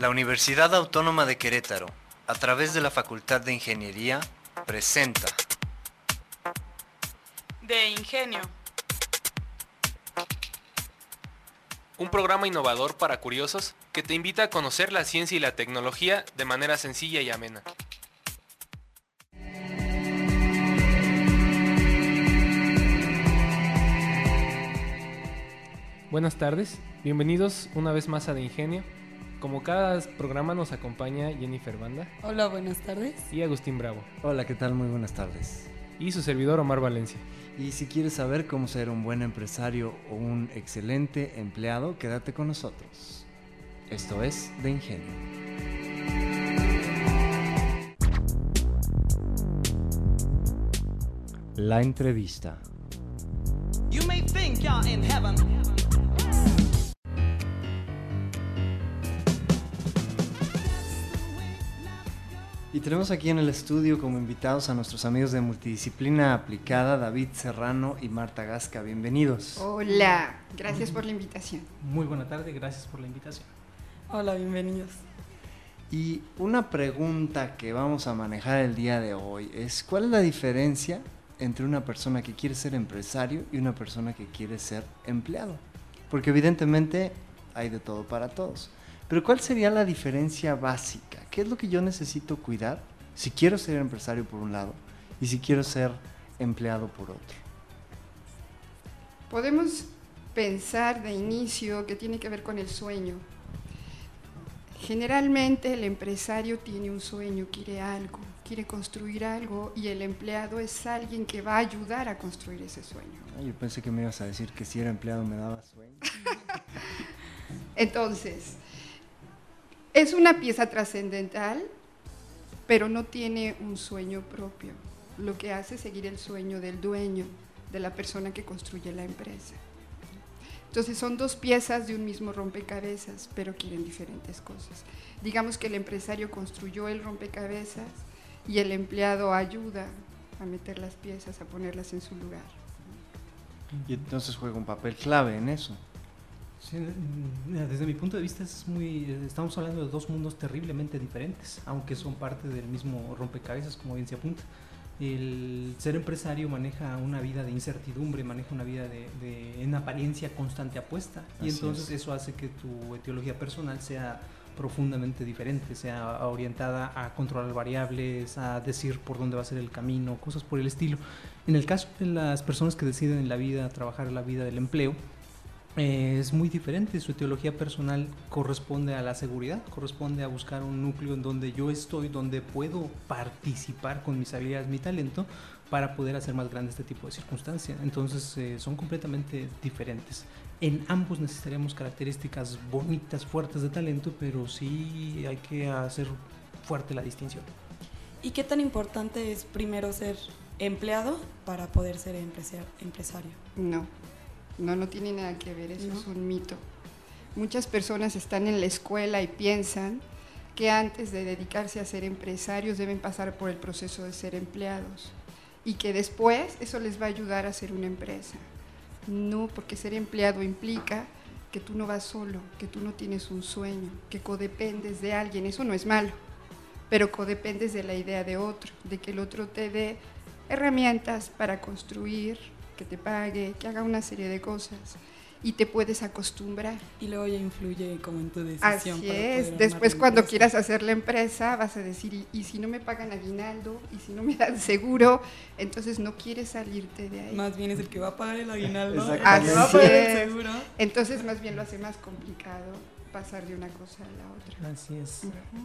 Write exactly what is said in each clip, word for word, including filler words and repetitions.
La Universidad Autónoma de Querétaro, a través de la Facultad de Ingeniería, presenta De Ingenio, un programa innovador para curiosos que te invita a conocer la ciencia y la tecnología de manera sencilla y amena. Buenas tardes, bienvenidos una vez más a De Ingenio. Como cada programa nos acompaña Jennifer Banda. Hola, buenas tardes. Y Agustín Bravo. Hola, ¿qué tal? Muy buenas tardes. Y su servidor Omar Valencia. Y si quieres saber cómo ser un buen empresario o un excelente empleado, quédate con nosotros. Esto es De Ingenio. La entrevista. You may think you're in heaven. Y tenemos aquí en el estudio como invitados a nuestros amigos de Multidisciplina Aplicada, David Serrano y Marta Gasca. Bienvenidos. Hola, gracias por la invitación. Muy buena tarde, gracias por la invitación. Hola, bienvenidos. Y una pregunta que vamos a manejar el día de hoy es: ¿cuál es la diferencia entre una persona que quiere ser empresario y una persona que quiere ser empleado? Porque evidentemente hay de todo para todos. Pero ¿cuál sería la diferencia básica? ¿Qué es lo que yo necesito cuidar si quiero ser empresario por un lado y si quiero ser empleado por otro? Podemos pensar de inicio que tiene que ver con el sueño. Generalmente el empresario tiene un sueño, quiere algo, quiere construir algo, y el empleado es alguien que va a ayudar a construir ese sueño. Ah, yo pensé que me ibas a decir que si era empleado me daba sueño. Entonces, es una pieza trascendental, pero no tiene un sueño propio. Lo que hace es seguir el sueño del dueño, de la persona que construye la empresa. Entonces son dos piezas de un mismo rompecabezas, pero quieren diferentes cosas. Digamos que el empresario construyó el rompecabezas y el empleado ayuda a meter las piezas, a ponerlas en su lugar. Y entonces juega un papel clave en eso. Sí, desde mi punto de vista es muy, estamos hablando de dos mundos terriblemente diferentes, aunque son parte del mismo rompecabezas, como bien se apunta. El ser empresario maneja una vida de incertidumbre, maneja una vida de, de en apariencia constante apuesta, y Así entonces es. eso hace que tu etiología personal sea profundamente diferente, sea orientada a controlar variables, a decir por dónde va a ser el camino, cosas por el estilo. En el caso de las personas que deciden en la vida trabajar en la vida del empleo, Eh, es muy diferente. Su etiología personal corresponde a la seguridad, corresponde a buscar un núcleo en donde yo estoy, donde puedo participar con mis habilidades, mi talento, para poder hacer más grande este tipo de circunstancias. Entonces eh, son completamente diferentes. En ambos necesitaríamos características bonitas, fuertes de talento, pero sí hay que hacer fuerte la distinción. ¿Y qué tan importante es primero ser empleado para poder ser empresa- empresario? No. No, no tiene nada que ver, eso ¿No? es un mito. Muchas personas están en la escuela y piensan que antes de dedicarse a ser empresarios deben pasar por el proceso de ser empleados y que después eso les va a ayudar a hacer una empresa. No, porque ser empleado implica que tú no vas solo, que tú no tienes un sueño, que codependes de alguien. Eso no es malo, pero codependes de la idea de otro, de que el otro te dé herramientas para construir, que te pague, que haga una serie de cosas, y te puedes acostumbrar. Y luego ya influye como en tu decisión. Así para poder es, armar después la cuando empresa. quieras hacer la empresa vas a decir, ¿y, y si no me pagan aguinaldo? ¿Y si no me dan seguro? Entonces no quieres salirte de ahí. Más bien es el que va a pagar el aguinaldo, el que Exactamente. va a pagar el Así es. seguro. Entonces más bien lo hace más complicado pasar de una cosa a la otra. Así es.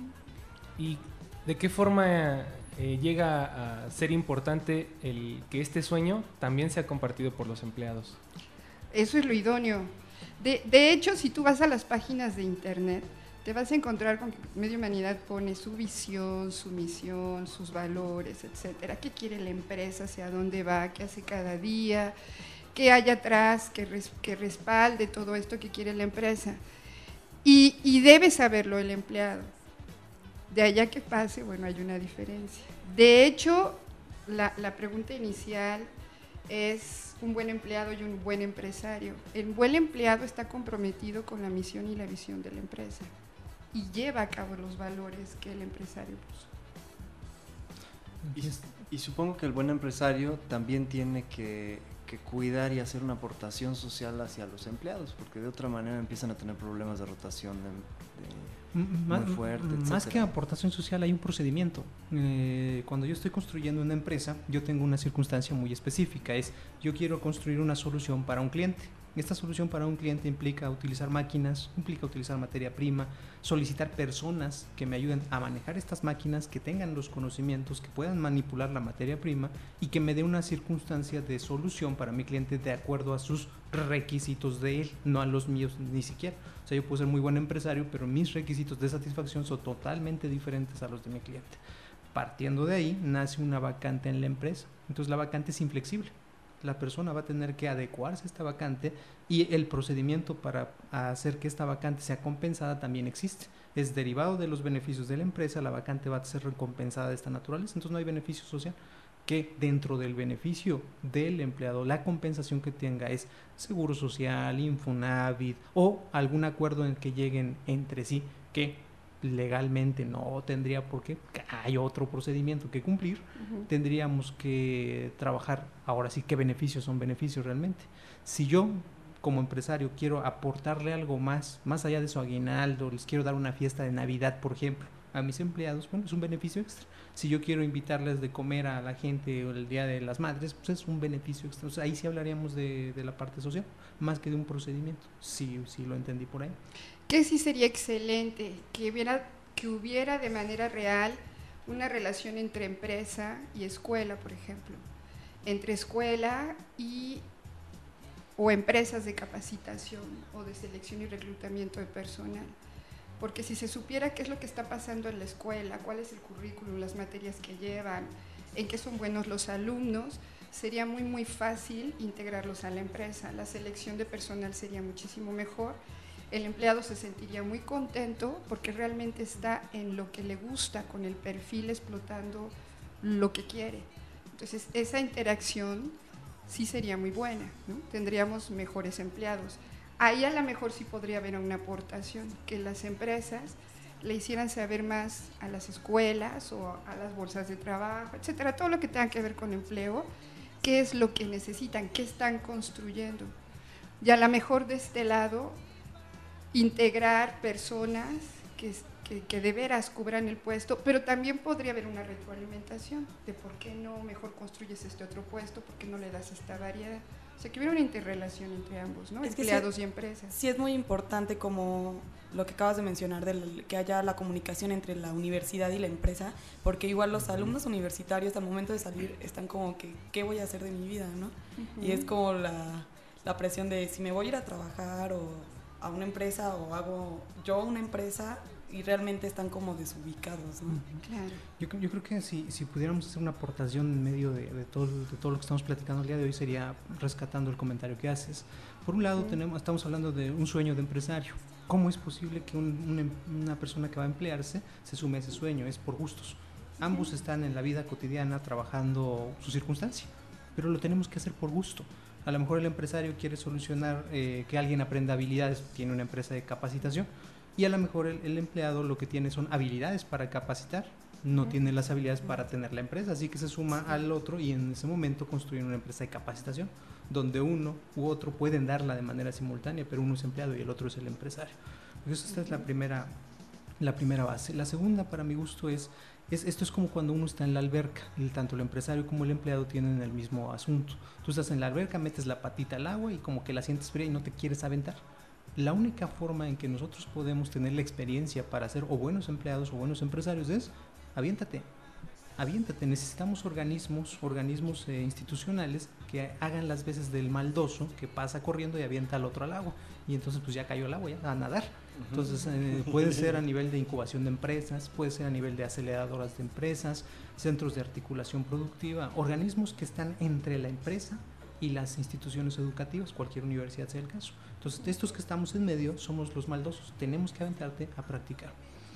¿Y de qué forma eh, llega a ser importante el que este sueño también sea compartido por los empleados? Eso es lo idóneo. De, de hecho, si tú vas a las páginas de internet, te vas a encontrar con que Medio Humanidad pone su visión, su misión, sus valores, etcétera. ¿Qué quiere la empresa? ¿Hacia dónde va? ¿Qué hace cada día? ¿Qué hay atrás que, res, que respalde todo esto que quiere la empresa? Y, y debe saberlo el empleado. De allá que pase, bueno, hay una diferencia. De hecho, la, la pregunta inicial es un buen empleado y un buen empresario. El buen empleado está comprometido con la misión y la visión de la empresa. y lleva a cabo los valores que el empresario puso. Y, y supongo que el buen empresario también tiene que, que cuidar y hacer una aportación social hacia los empleados, porque de otra manera empiezan a tener problemas de rotación de, de Más, muy fuerte, más etcétera. que aportación social hay un procedimiento. Eh, cuando yo estoy construyendo una empresa, yo tengo una circunstancia muy específica, es yo quiero construir una solución para un cliente. Esta solución para un cliente implica utilizar máquinas, implica utilizar materia prima, solicitar personas que me ayuden a manejar estas máquinas, que tengan los conocimientos, que puedan manipular la materia prima y que me dé una circunstancia de solución para mi cliente de acuerdo a sus requisitos de él, no a los míos ni siquiera. O sea, yo puedo ser muy buen empresario, pero mis requisitos de satisfacción son totalmente diferentes a los de mi cliente. Partiendo de ahí, nace una vacante en la empresa. Entonces la vacante es inflexible. La persona va a tener que adecuarse a esta vacante y el procedimiento para hacer que esta vacante sea compensada también existe. Es derivado de los beneficios de la empresa, la vacante va a ser recompensada de esta naturaleza, entonces no hay beneficio social. Que dentro del beneficio del empleado, la compensación que tenga es seguro social, Infonavit o algún acuerdo en el que lleguen entre sí que legalmente no tendría por qué, hay otro procedimiento que cumplir, uh-huh. Tendríamos que trabajar, ahora sí, qué beneficios son beneficios realmente. Si yo como empresario quiero aportarle algo más, más allá de su aguinaldo, les quiero dar una fiesta de Navidad, por ejemplo, a mis empleados, bueno, es un beneficio extra. Si yo quiero invitarles de comer a la gente el Día de las Madres, pues es un beneficio extra. O sea, ahí sí hablaríamos de, de la parte social, más que de un procedimiento, sí, sí lo entendí por ahí. Que sí sería excelente que hubiera, que hubiera de manera real una relación entre empresa y escuela, por ejemplo, entre escuela y o empresas de capacitación o de selección y reclutamiento de personal. Porque si se supiera qué es lo que está pasando en la escuela, cuál es el currículum, las materias que llevan, en qué son buenos los alumnos, sería muy muy fácil integrarlos a la empresa. La selección de personal sería muchísimo mejor. El empleado se sentiría muy contento porque realmente está en lo que le gusta, con el perfil explotando lo que quiere. Entonces esa interacción sí sería muy buena, ¿no? Tendríamos mejores empleados. Ahí a lo mejor sí podría haber una aportación, que las empresas le hicieran saber más a las escuelas o a las bolsas de trabajo, etcétera, todo lo que tenga que ver con empleo, qué es lo que necesitan, qué están construyendo. Y a lo mejor de este lado, integrar personas que, que, que de veras cubran el puesto, pero también podría haber una retroalimentación de por qué no mejor construyes este otro puesto, por qué no le das esta variedad. O sea, que hubiera una interrelación entre ambos, ¿no? Es Empleados sí, y empresas. Sí es muy importante como lo que acabas de mencionar, del, que haya la comunicación entre la universidad y la empresa, porque igual los alumnos universitarios al momento de salir están como que, ¿qué voy a hacer de mi vida, no? Uh-huh. Y es como la, la presión de si me voy a ir a trabajar o a una empresa o hago yo una empresa, y realmente están como desubicados, ¿no? Claro. Yo, yo creo que si, si pudiéramos hacer una aportación en medio de, de, todo, de todo lo que estamos platicando el día de hoy, sería rescatando el comentario que haces. Por un lado, sí. tenemos, estamos hablando de un sueño de empresario. ¿Cómo es posible que un, una, una persona que va a emplearse se sume a ese sueño? Es por gustos. Ambos sí. están en la vida cotidiana trabajando su circunstancia, pero lo tenemos que hacer por gusto. A lo mejor el empresario quiere solucionar eh, que alguien aprenda habilidades, tiene una empresa de capacitación, y a lo mejor el, el empleado lo que tiene son habilidades para capacitar, no uh-huh. tiene las habilidades uh-huh. para tener la empresa, así que se suma sí. al otro y en ese momento construyen una empresa de capacitación, donde uno u otro pueden darla de manera simultánea, pero uno es empleado y el otro es el empresario. Entonces esta uh-huh. es la primera, la primera base. La segunda, para mi gusto, es, es esto es como cuando uno está en la alberca, el, tanto el empresario como el empleado tienen el mismo asunto. Tú estás en la alberca, metes la patita al agua y como que la sientes fría y no te quieres aventar. La única forma en que nosotros podemos tener la experiencia para ser o buenos empleados o buenos empresarios es aviéntate, aviéntate. Necesitamos organismos, organismos eh, institucionales que hagan las veces del maldoso que pasa corriendo y avienta al otro al agua. Y entonces pues ya cayó el agua, ya a nadar. Entonces eh, puede ser a nivel de incubación de empresas, puede ser a nivel de aceleradoras de empresas, centros de articulación productiva, organismos que están entre la empresa y las instituciones educativas, cualquier universidad sea el caso. Entonces, estos que estamos en medio somos los maldosos, tenemos que aventarte a practicar.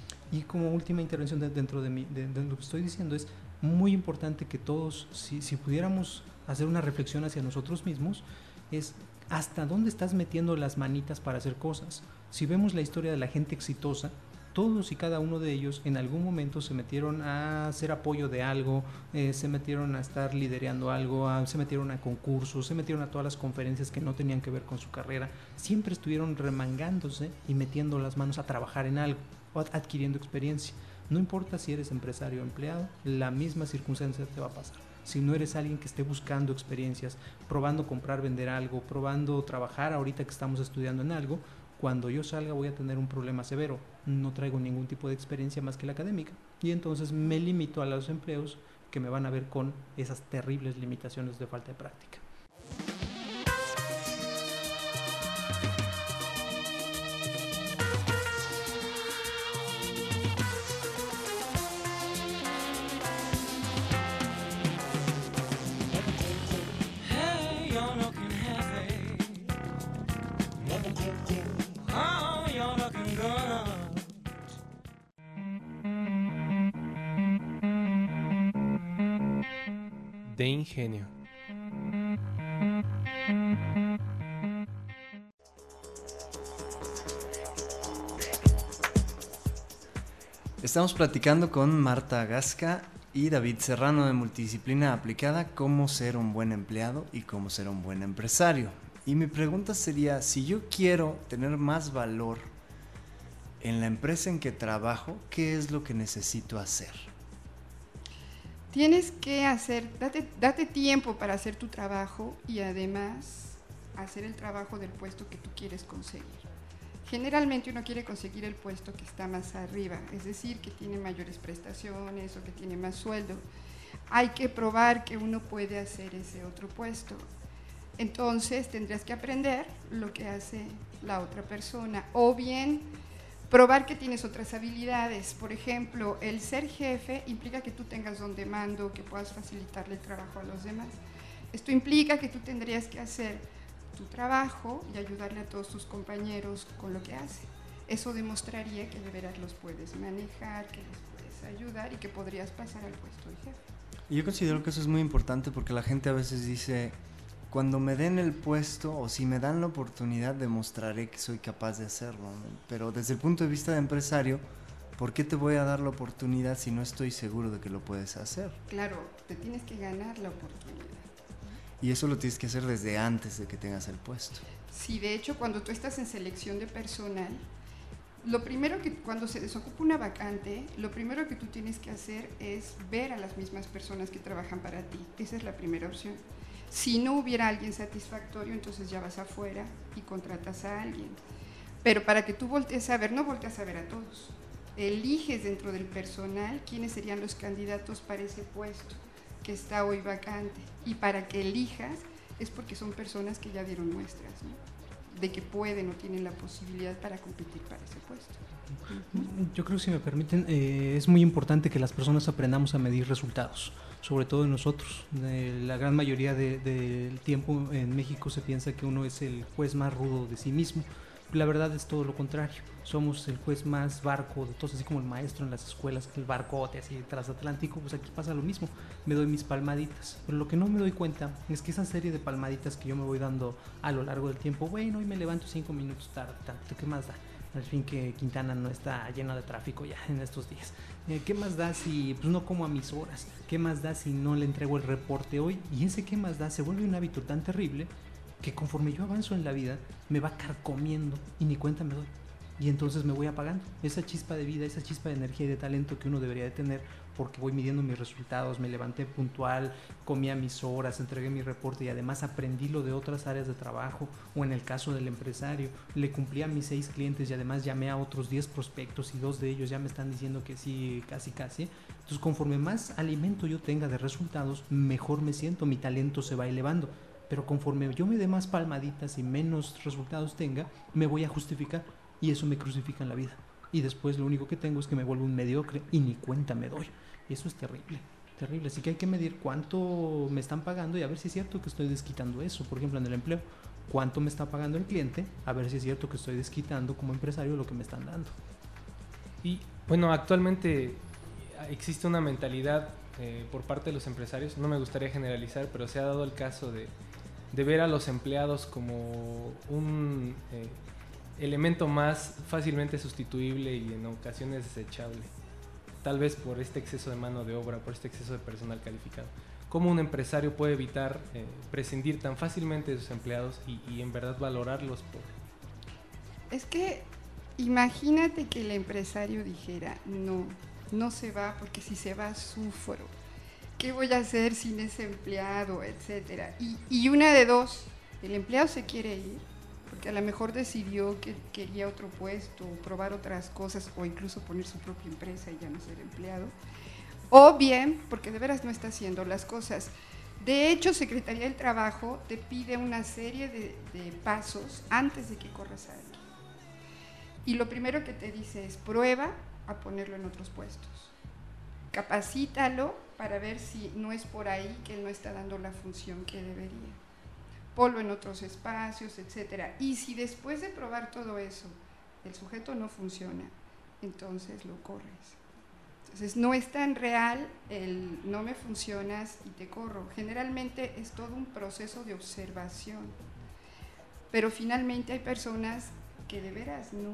Y como última intervención de, dentro de, mi, de, de lo que estoy diciendo, es muy importante que todos, si, si pudiéramos hacer una reflexión hacia nosotros mismos, es hasta dónde estás metiendo las manitas para hacer cosas. Si vemos la historia de la gente exitosa, todos y cada uno de ellos en algún momento se metieron a hacer apoyo de algo, eh, se metieron a estar liderando algo, a, se metieron a concursos, se metieron a todas las conferencias que no tenían que ver con su carrera. Siempre estuvieron remangándose y metiendo las manos a trabajar en algo o adquiriendo experiencia. No importa si eres empresario o empleado, la misma circunstancia te va a pasar. Si no eres alguien que esté buscando experiencias, probando comprar, vender algo, probando trabajar ahorita que estamos estudiando en algo, cuando yo salga voy a tener un problema severo. No traigo ningún tipo de experiencia más que la académica. Y entonces me limito a los empleos que me van a ver con esas terribles limitaciones de falta de práctica. De ingenio. Estamos platicando con Marta Gasca y David Serrano de Multidisciplina Aplicada, cómo ser un buen empleado y cómo ser un buen empresario. Y mi pregunta sería, si yo quiero tener más valor en la empresa en que trabajo, ¿qué es lo que necesito hacer? Tienes que hacer, date, date tiempo para hacer tu trabajo y además hacer el trabajo del puesto que tú quieres conseguir. Generalmente uno quiere conseguir el puesto que está más arriba, es decir, que tiene mayores prestaciones o que tiene más sueldo. Hay que probar que uno puede hacer ese otro puesto. Entonces tendrías que aprender lo que hace la otra persona o bien probar que tienes otras habilidades. Por ejemplo, el ser jefe implica que tú tengas don de mando, que puedas facilitarle el trabajo a los demás. Esto implica que tú tendrías que hacer tu trabajo y ayudarle a todos tus compañeros con lo que hace. Eso demostraría que de veras los puedes manejar, que les puedes ayudar y que podrías pasar al puesto de jefe. Y yo considero que eso es muy importante porque la gente a veces dice, cuando me den el puesto o si me dan la oportunidad demostraré que soy capaz de hacerlo, ¿no? Pero desde el punto de vista de empresario, ¿por qué te voy a dar la oportunidad si no estoy seguro de que lo puedes hacer? Claro, te tienes que ganar la oportunidad. Y eso lo tienes que hacer desde antes de que tengas el puesto. Sí, de hecho, cuando tú estás en selección de personal, lo primero que, cuando se desocupa una vacante, lo primero que tú tienes que hacer es ver a las mismas personas que trabajan para ti. Esa es la primera opción. Si no hubiera alguien satisfactorio, entonces ya vas afuera y contratas a alguien. Pero para que tú voltees a ver, no volteas a ver a todos. Eliges dentro del personal quiénes serían los candidatos para ese puesto que está hoy vacante. Y para que elijas es porque son personas que ya dieron muestras, ¿no?, de que pueden o tienen la posibilidad para competir para ese puesto. Yo creo que, si me permiten, eh, es muy importante que las personas aprendamos a medir resultados, sobre todo nosotros. Eh, la gran mayoría de, del tiempo en México se piensa que uno es el juez más rudo de sí mismo. La verdad es todo lo contrario. Somos el juez más barco de todos, así como el maestro en las escuelas, el barcote así transatlántico. Pues aquí pasa lo mismo, me doy mis palmaditas, pero lo que no me doy cuenta es que esa serie de palmaditas que yo me voy dando a lo largo del tiempo, bueno, hoy me levanto cinco minutos tarde, tanto, ¿qué más da? Al fin que Quintana no está lleno de tráfico ya en estos días. Eh, ¿Qué más da si pues, no como a mis horas? ¿Qué más da si no le entrego el reporte hoy? Y ese qué más da se vuelve un hábito tan terrible que conforme yo avanzo en la vida me va carcomiendo y ni cuenta me doy. Y entonces me voy apagando esa chispa de vida, esa chispa de energía y de talento que uno debería de tener, porque voy midiendo mis resultados, me levanté puntual, comí a mis horas, entregué mi reporte y además aprendí lo de otras áreas de trabajo, o en el caso del empresario, le cumplí a mis seis clientes y además llamé a otros diez prospectos y dos de ellos ya me están diciendo que sí, casi casi. Entonces conforme más alimento yo tenga de resultados, mejor me siento, mi talento se va elevando. Pero conforme yo me dé más palmaditas y menos resultados tenga, me voy a justificar y eso me crucifica en la vida. Y después lo único que tengo es que me vuelvo un mediocre y ni cuenta me doy. Y eso es terrible, terrible. Así que hay que medir cuánto me están pagando y a ver si es cierto que estoy desquitando eso. Por ejemplo, en el empleo, cuánto me está pagando el cliente, a ver si es cierto que estoy desquitando como empresario lo que me están dando. Y bueno, actualmente existe una mentalidad eh, por parte de los empresarios, no me gustaría generalizar, pero se ha dado el caso de, de ver a los empleados como un... Eh, elemento más fácilmente sustituible y en ocasiones desechable, tal vez por este exceso de mano de obra, por este exceso de personal calificado. ¿Cómo un empresario puede evitar eh, prescindir tan fácilmente de sus empleados y, y en verdad valorarlos por... Es que imagínate que el empresario dijera, no, no se va porque si se va sufro. ¿Qué voy a hacer sin ese empleado, etcétera? Y, y una de dos, el empleado se quiere ir porque a lo mejor decidió que quería otro puesto, probar otras cosas o incluso poner su propia empresa y ya no ser empleado. O bien, porque de veras no está haciendo las cosas. De hecho, Secretaría del Trabajo te pide una serie de, de pasos antes de que corras a alguien. Y lo primero que te dice es prueba a ponerlo en otros puestos. Capacítalo para ver si no es por ahí que él no está dando la función que debería. Ponlo en otros espacios, etcétera. Y si después de probar todo eso, el sujeto no funciona, entonces lo corres. Entonces no es tan real el no me funcionas y te corro. Generalmente es todo un proceso de observación. Pero finalmente hay personas que de veras no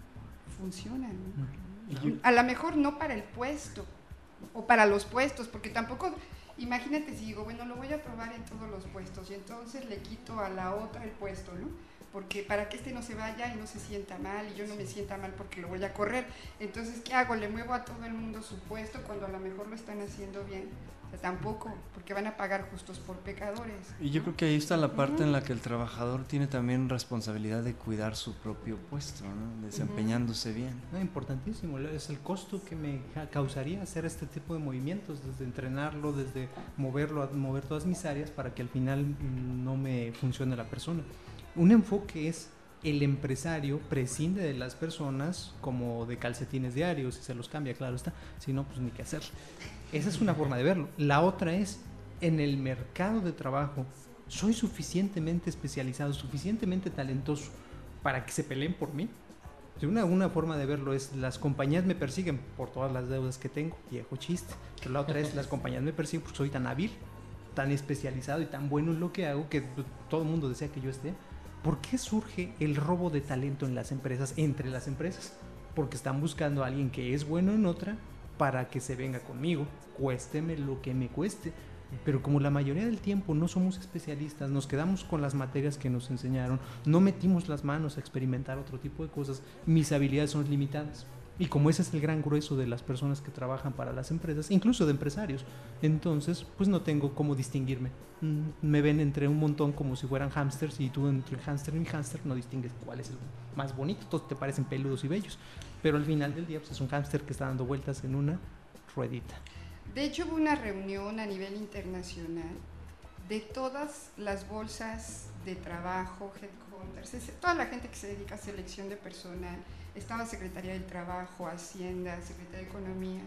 funcionan, ¿no? A lo mejor no para el puesto o para los puestos, porque tampoco, imagínate si digo, bueno, lo voy a probar en todos los puestos y entonces le quito a la otra el puesto, ¿no? Porque para que este no se vaya y no se sienta mal y yo no me sienta mal porque lo voy a correr. Entonces, ¿qué hago? ¿Le muevo a todo el mundo su puesto cuando a lo mejor lo están haciendo bien? O sea, tampoco, porque van a pagar justos por pecadores. Y yo creo que ahí está la parte uh-huh. en la que el trabajador tiene también responsabilidad de cuidar su propio puesto, ¿no? Desempeñándose uh-huh. bien. No, importantísimo, es el costo que me causaría hacer este tipo de movimientos, desde entrenarlo, desde moverlo, mover todas mis áreas para que al final no me funcione la persona. Un enfoque es el empresario prescinde de las personas como de calcetines diarios y se los cambia, claro está, si no, pues ni qué hacer. Esa es una forma de verlo. La otra es, en el mercado de trabajo, ¿soy suficientemente especializado, suficientemente talentoso para que se peleen por mí? Una, una forma de verlo es, las compañías me persiguen por todas las deudas que tengo, viejo chiste. Pero la otra es, las compañías me persiguen porque soy tan hábil, tan especializado y tan bueno en lo que hago que todo el mundo desea que yo esté. ¿Por qué surge el robo de talento en las empresas, entre las empresas? Porque están buscando a alguien que es bueno en otra para que se venga conmigo, cuésteme lo que me cueste. Pero como la mayoría del tiempo no somos especialistas, nos quedamos con las materias que nos enseñaron, no metimos las manos a experimentar otro tipo de cosas, mis habilidades son limitadas. Y como ese es el gran grueso de las personas que trabajan para las empresas, incluso de empresarios, entonces pues no tengo cómo distinguirme. Me ven entre un montón como si fueran hámsters y tú entre el hámster y mi hámster no distingues cuál es el más bonito, todos te parecen peludos y bellos, pero al final del día pues es un hámster que está dando vueltas en una ruedita. De hecho hubo una reunión a nivel internacional de todas las bolsas de trabajo, headhunters, toda la gente que se dedica a selección de personal. Estaba Secretaría del Trabajo, Hacienda, Secretaría de Economía,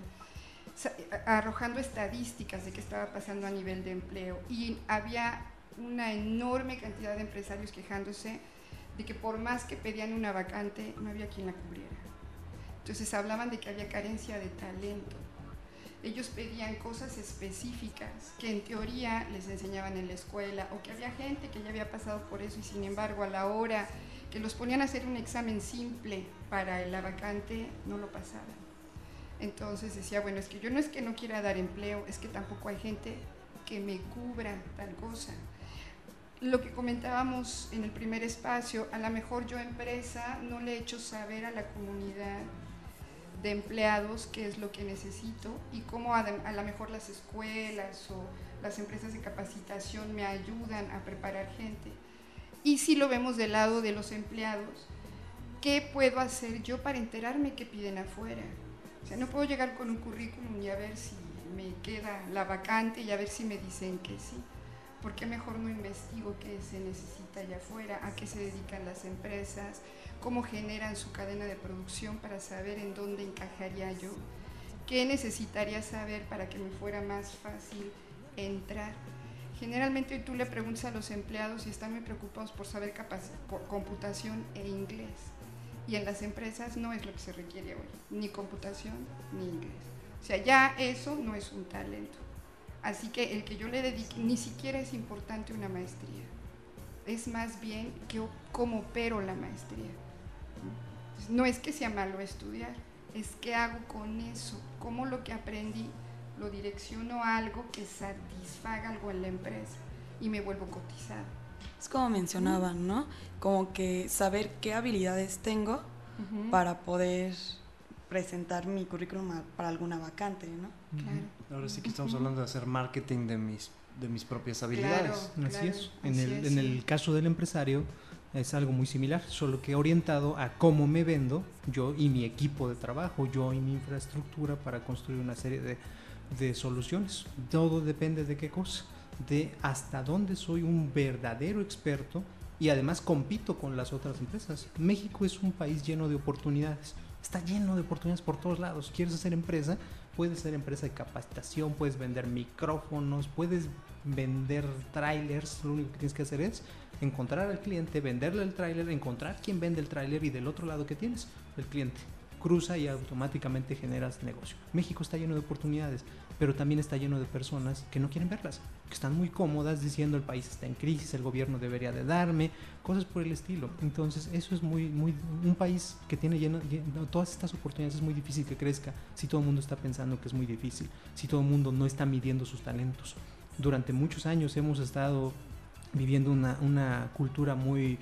arrojando estadísticas de qué estaba pasando a nivel de empleo, y había una enorme cantidad de empresarios quejándose de que por más que pedían una vacante no había quien la cubriera. Entonces hablaban de que había carencia de talento. Ellos pedían cosas específicas que en teoría les enseñaban en la escuela, o que había gente que ya había pasado por eso y sin embargo a la hora que los ponían a hacer un examen simple para la vacante no lo pasaban. Entonces decía, bueno, es que yo no es que no quiera dar empleo, es que tampoco hay gente que me cubra tal cosa. Lo que comentábamos en el primer espacio, a lo mejor yo empresa no le he hecho saber a la comunidad de empleados qué es lo que necesito y cómo a, a lo mejor las escuelas o las empresas de capacitación me ayudan a preparar gente. Y si lo vemos del lado de los empleados, ¿qué puedo hacer yo para enterarme qué piden afuera? O sea, no puedo llegar con un currículum y a ver si me queda la vacante y a ver si me dicen que sí. ¿Por qué mejor no investigo qué se necesita allá afuera? ¿A qué se dedican las empresas? ¿Cómo generan su cadena de producción para saber en dónde encajaría yo? ¿Qué necesitaría saber para que me fuera más fácil entrar? Generalmente tú le preguntas a los empleados y están muy preocupados por saber por computación e inglés. Y en las empresas no es lo que se requiere hoy, ni computación ni inglés. O sea, ya eso no es un talento. Así que el que yo le dedique, ni siquiera es importante una maestría. Es más bien que, cómo opero la maestría. No es que sea malo estudiar, es qué hago con eso, cómo lo que aprendí lo direcciono a algo que satisfaga algo en la empresa y me vuelvo cotizado. Es como mencionaban, ¿no? Como que saber qué habilidades tengo uh-huh. para poder presentar mi currículum a, para alguna vacante, ¿no? Uh-huh. Claro. Ahora sí que estamos uh-huh. hablando de hacer marketing de mis, de mis propias habilidades. Claro, así claro, es. En, así el, es, en sí. el caso del empresario es algo muy similar, solo que orientado a cómo me vendo yo y mi equipo de trabajo, yo y mi infraestructura para construir una serie de, de soluciones. Todo depende de qué cosa, de hasta dónde soy un verdadero experto y además compito con las otras empresas. México es un país lleno de oportunidades, está lleno de oportunidades por todos lados. ¿Quieres hacer empresa? Puedes ser empresa de capacitación, puedes vender micrófonos, puedes vender trailers. Lo único que tienes que hacer es encontrar al cliente, venderle el tráiler, encontrar quién vende el tráiler y del otro lado ¿qué tienes? El cliente. Cruza y automáticamente generas negocio. México está lleno de oportunidades, pero también está lleno de personas que no quieren verlas, que están muy cómodas diciendo el país está en crisis, el gobierno debería de darme, cosas por el estilo. Entonces eso es muy, muy, un país que tiene lleno, lleno todas estas oportunidades, es muy difícil que crezca si todo el mundo está pensando que es muy difícil, si todo el mundo no está midiendo sus talentos. Durante muchos años hemos estado viviendo una, una cultura muy,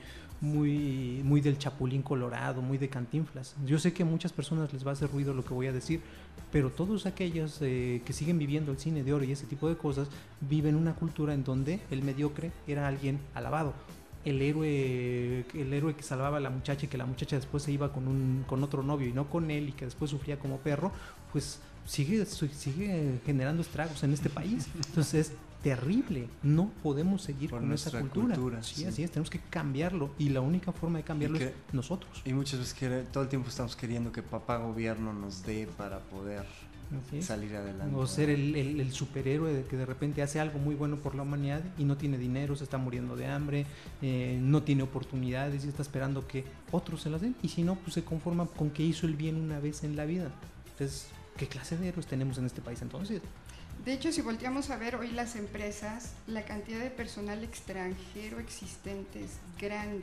muy, muy del Chapulín Colorado, muy de Cantinflas. Yo sé que a muchas personas les va a hacer ruido lo que voy a decir, pero todos aquellos eh, que siguen viviendo el cine de oro y ese tipo de cosas, viven una cultura en donde el mediocre era alguien alabado. El héroe, el héroe que salvaba a la muchacha y que la muchacha después se iba con, un, con otro novio y no con él y que después sufría como perro, pues sigue, sigue generando estragos en este país. Entonces terrible, no podemos seguir por con esa cultura, cultura sí, sí. Así es, tenemos que cambiarlo y la única forma de cambiarlo que, es nosotros. Y muchas veces que todo el tiempo estamos queriendo que papá gobierno nos dé para poder salir adelante. O ser el, el, el superhéroe de que de repente hace algo muy bueno por la humanidad y no tiene dinero, se está muriendo de hambre, eh, no tiene oportunidades y está esperando que otros se las den, y si no, pues se conforma con que hizo el bien una vez en la vida. Entonces, ¿qué clase de héroes tenemos en este país entonces? De hecho, si volteamos a ver hoy las empresas, la cantidad de personal extranjero existente es grande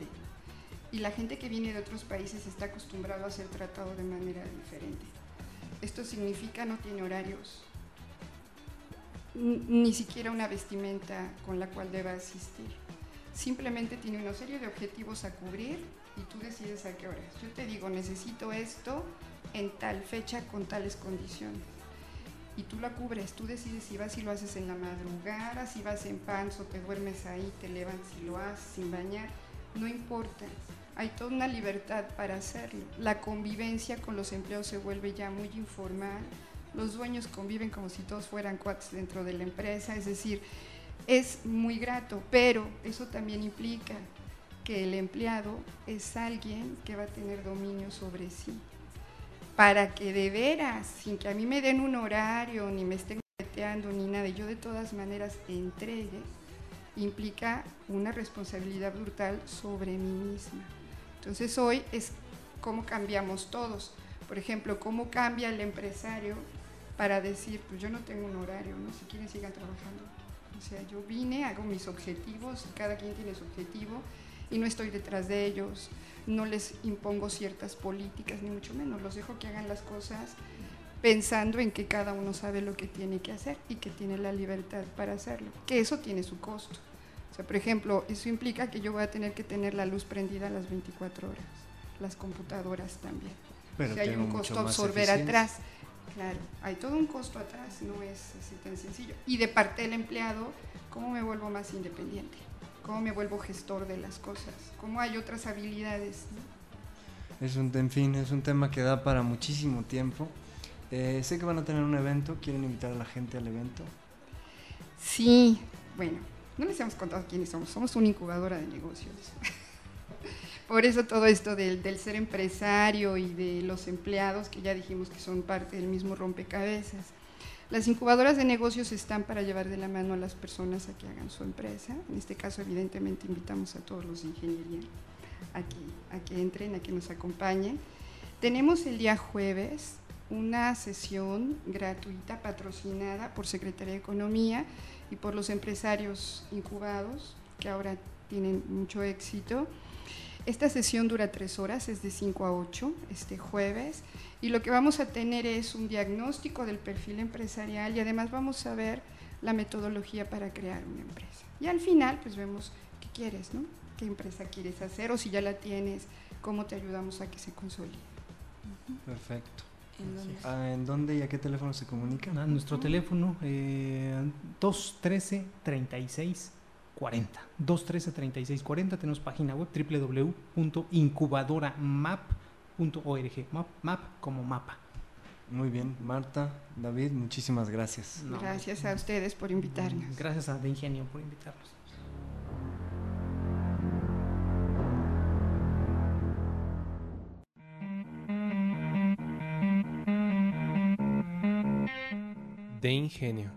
y la gente que viene de otros países está acostumbrado a ser tratado de manera diferente. Esto significa no tiene horarios, ni siquiera una vestimenta con la cual deba asistir. Simplemente tiene una serie de objetivos a cubrir y tú decides a qué horas. Yo te digo, necesito esto en tal fecha con tales condiciones. Y tú la cubres, tú decides si vas y lo haces en la madrugada, si vas en pants o te duermes ahí, te levantas y lo haces sin bañar, no importa. Hay toda una libertad para hacerlo. La convivencia con los empleados se vuelve ya muy informal. Los dueños conviven como si todos fueran cuates dentro de la empresa, es decir, es muy grato, pero eso también implica que el empleado es alguien que va a tener dominio sobre sí. Para que de veras, sin que a mí me den un horario, ni me estén meteando, ni nada, yo de todas maneras entregue, implica una responsabilidad brutal sobre mí misma. Entonces hoy es cómo cambiamos todos. Por ejemplo, cómo cambia el empresario para decir, pues yo no tengo un horario, ¿no? Si quieren sigan trabajando. O sea, yo vine, hago mis objetivos, cada quien tiene su objetivo y no estoy detrás de ellos. No les impongo ciertas políticas, ni mucho menos, los dejo que hagan las cosas pensando en que cada uno sabe lo que tiene que hacer y que tiene la libertad para hacerlo, que eso tiene su costo. O sea, por ejemplo, eso implica que yo voy a tener que tener la luz prendida a las veinticuatro horas, las computadoras también. Pero o sea, hay un costo absorber atrás. Claro, hay todo un costo atrás, no es así tan sencillo. Y de parte del empleado, ¿cómo me vuelvo más independiente? ¿Cómo me vuelvo gestor de las cosas? ¿Cómo hay otras habilidades? ¿No? Es un, en fin, es un tema que da para muchísimo tiempo. Eh, sé que van a tener un evento, ¿quieren invitar a la gente al evento? Sí, bueno, no les hemos contado quiénes somos, somos una incubadora de negocios. Por eso todo esto del, del ser empresario y de los empleados, que ya dijimos que son parte del mismo rompecabezas. Las incubadoras de negocios están para llevar de la mano a las personas a que hagan su empresa. En este caso, evidentemente, invitamos a todos los de ingeniería a que, a que entren, a que nos acompañen. Tenemos el día jueves una sesión gratuita patrocinada por Secretaría de Economía y por los empresarios incubados, que ahora tienen mucho éxito. Esta sesión dura tres horas, es de cinco a ocho este jueves, y lo que vamos a tener es un diagnóstico del perfil empresarial y además vamos a ver la metodología para crear una empresa. Y al final pues vemos qué quieres, ¿no? ¿Qué empresa quieres hacer? O si ya la tienes, ¿cómo te ayudamos a que se consolide? Perfecto. ¿En dónde? Ah, ¿En dónde y a qué teléfono se comunican? Ah, nuestro teléfono eh, dos uno tres, tres seis cuatro cero. dos uno tres, tres seis cuatro cero. Tenemos página web doble u doble u doble u punto incubadora map punto org. Map, map como mapa. Muy bien, Marta, David, muchísimas gracias. No. Gracias a ustedes por invitarnos. Gracias a De Ingenio por invitarnos. De Ingenio.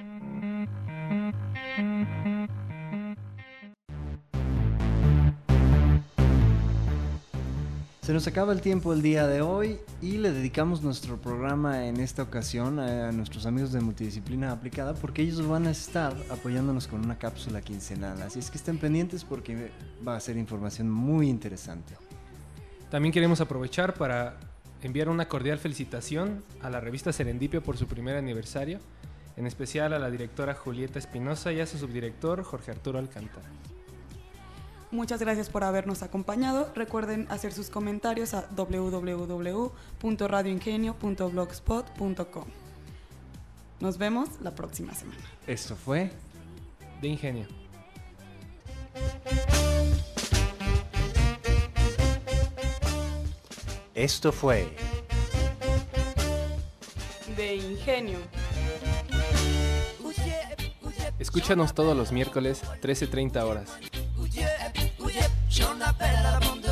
Se nos acaba el tiempo el día de hoy y le dedicamos nuestro programa en esta ocasión a, a nuestros amigos de Multidisciplina Aplicada, porque ellos van a estar apoyándonos con una cápsula quincenal. Así es que estén pendientes porque va a ser información muy interesante. También queremos aprovechar para enviar una cordial felicitación a la revista Serendipia por su primer aniversario, en especial a la directora Julieta Espinosa y a su subdirector Jorge Arturo Alcántara. Muchas gracias por habernos acompañado. Recuerden hacer sus comentarios a doble u doble u doble u punto radio ingenio punto blogspot punto com. Nos vemos la próxima semana. Esto fue De Ingenio. Esto fue De Ingenio. Escúchanos todos los miércoles, trece treinta horas. J'en appelle à la bande